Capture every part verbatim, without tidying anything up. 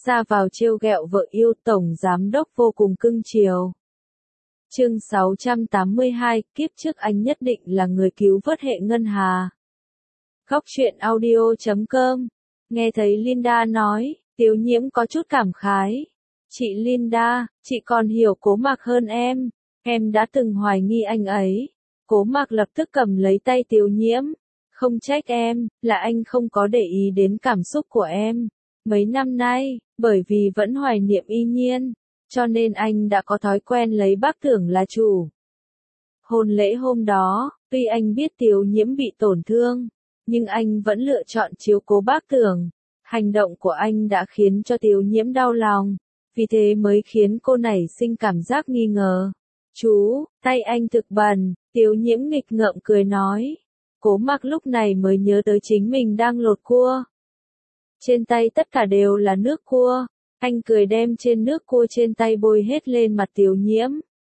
ra vào trêu ghẹo vợ yêu, tổng giám đốc vô cùng cưng chiều. Chương sáu trăm tám mươi hai, kiếp trước anh nhất định là người cứu vớt hệ ngân hà. Góc truyện audio chấm com. Nghe thấy Linda nói, Tiếu Nhiễm có chút cảm khái. Chị Linda, chị còn hiểu Cố Mạc hơn em. Em đã từng hoài nghi anh ấy. Cố Mạc lập tức cầm lấy tay Tiếu Nhiễm. Không trách em, là anh không có để ý đến cảm xúc của em. Mấy năm nay, bởi vì vẫn hoài niệm Y Nhiên, cho nên anh đã có thói quen lấy bác Tưởng là chủ. Hôn lễ hôm đó, tuy anh biết Tiếu Nhiễm bị tổn thương, nhưng anh vẫn lựa chọn chiếu cố bác Tưởng. Hành động của anh đã khiến cho Tiếu Nhiễm đau lòng, vì thế mới khiến cô nảy sinh cảm giác nghi ngờ. Chú, tay anh thực bẩn, Tiếu Nhiễm nghịch ngợm cười nói. Cố Mạc lúc này mới nhớ tới chính mình đang lột cua. Trên tay tất cả đều là nước cua, anh cười đem trên nước cua trên tay bôi hết lên mặt Tiếu Nhiễm.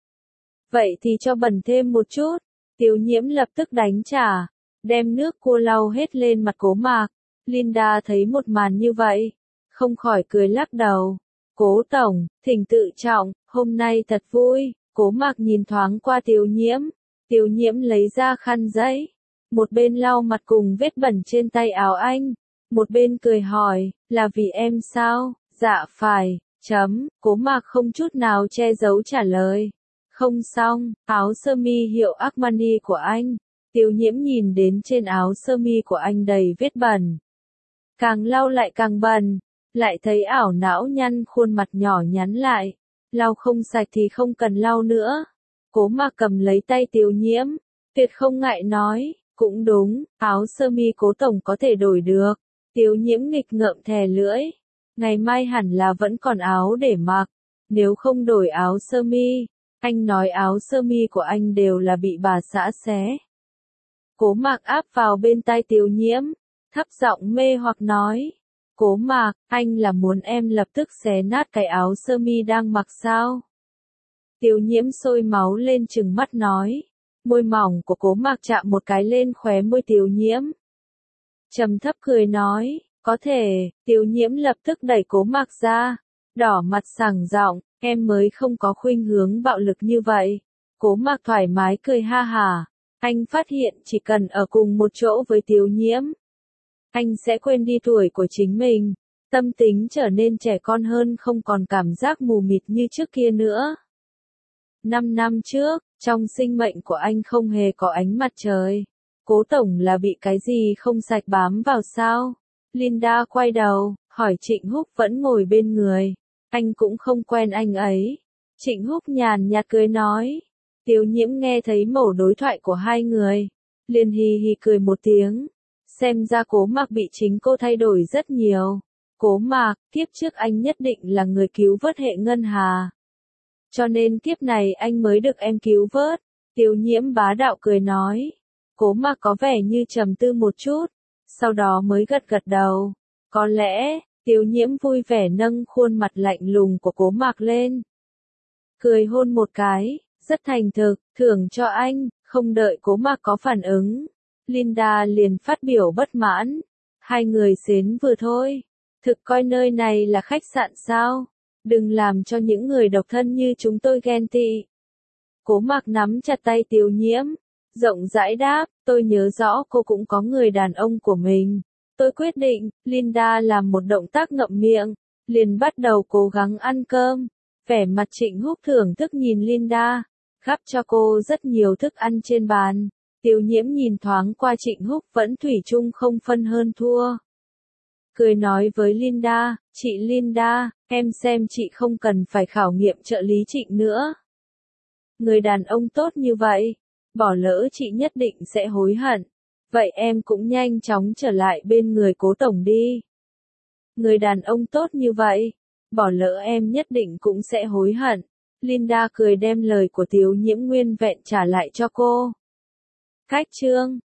Vậy thì cho bẩn thêm một chút, Tiếu Nhiễm lập tức đánh trả, đem nước cua lau hết lên mặt Cố Mạc. Linda thấy một màn như vậy, không khỏi cười lắc đầu. Cố tổng, thỉnh tự trọng, hôm nay thật vui. Cố Mạc nhìn thoáng qua Tiếu Nhiễm, Tiếu Nhiễm lấy ra khăn giấy, một bên lau mặt cùng vết bẩn trên tay áo anh, một bên cười hỏi, là vì em sao? Dạ phải, chấm, Cố Mạc không chút nào che giấu trả lời. Không xong, áo sơ mi hiệu Armani của anh. Tiếu Nhiễm nhìn đến trên áo sơ mi của anh đầy vết bẩn. Càng lau lại càng bẩn, lại thấy ảo não nhăn khuôn mặt nhỏ nhắn lại. Lau không sạch thì không cần lau nữa. Cố Mạc cầm lấy tay Tiếu Nhiễm, tuyệt không ngại nói, cũng đúng, áo sơ mi Cố tổng có thể đổi được. Tiếu Nhiễm nghịch ngợm thè lưỡi, ngày mai hẳn là vẫn còn áo để mặc, nếu không đổi áo sơ mi, anh nói áo sơ mi của anh đều là bị bà xã xé. Cố Mạc áp vào bên tai Tiếu Nhiễm, thấp giọng mê hoặc nói. Cố Mạc, anh là muốn em lập tức xé nát cái áo sơ mi đang mặc sao? Tiếu Nhiễm sôi máu lên trừng mắt nói. Môi mỏng của Cố Mạc chạm một cái lên khóe môi Tiếu Nhiễm. Trầm thấp cười nói, có thể. Tiếu Nhiễm lập tức đẩy Cố Mạc ra, đỏ mặt sảng giọng, em mới không có khuynh hướng bạo lực như vậy. Cố Mạc thoải mái cười ha hả, anh phát hiện chỉ cần ở cùng một chỗ với Tiếu Nhiễm, anh sẽ quên đi tuổi của chính mình, tâm tính trở nên trẻ con hơn, không còn cảm giác mù mịt như trước kia nữa. Năm năm trước, trong sinh mệnh của anh không hề có ánh mặt trời. Cố tổng là bị cái gì không sạch bám vào sao? Linda quay đầu, hỏi Trịnh Húc vẫn ngồi bên người. Anh cũng không quen anh ấy. Trịnh Húc nhàn nhạt cười nói. Tiếu Nhiễm nghe thấy mẩu đối thoại của hai người, liền hì hì cười một tiếng. Xem ra Cố Mạc bị chính cô thay đổi rất nhiều. Cố Mạc, kiếp trước anh nhất định là người cứu vớt hệ ngân hà. Cho nên kiếp này anh mới được em cứu vớt. Tiếu Nhiễm bá đạo cười nói. Cố Mạc có vẻ như trầm tư một chút, sau đó mới gật gật đầu. Có lẽ, Tiếu Nhiễm vui vẻ nâng khuôn mặt lạnh lùng của Cố Mạc lên. Cười hôn một cái, rất thành thực, thưởng cho anh, không đợi Cố Mạc có phản ứng. Linda liền phát biểu bất mãn. Hai người xến vừa thôi. Thực coi nơi này là khách sạn sao? Đừng làm cho những người độc thân như chúng tôi ghen tị. Cố Mạc nắm chặt tay Tiếu Nhiễm, rộng rãi đáp, tôi nhớ rõ cô cũng có người đàn ông của mình. Tôi quyết định, Linda làm một động tác ngậm miệng, liền bắt đầu cố gắng ăn cơm. Vẻ mặt Trịnh Húc thưởng thức nhìn Linda, gắp cho cô rất nhiều thức ăn trên bàn. Tiếu Nhiễm nhìn thoáng qua Trịnh Húc vẫn thủy chung không phân hơn thua. Cười nói với Linda, chị Linda, em xem chị không cần phải khảo nghiệm trợ lý Trịnh nữa. Người đàn ông tốt như vậy, bỏ lỡ chị nhất định sẽ hối hận. Vậy em cũng nhanh chóng trở lại bên người Cố tổng đi. Người đàn ông tốt như vậy, bỏ lỡ em nhất định cũng sẽ hối hận. Linda cười đem lời của Tiếu Nhiễm nguyên vẹn trả lại cho cô. Cách chương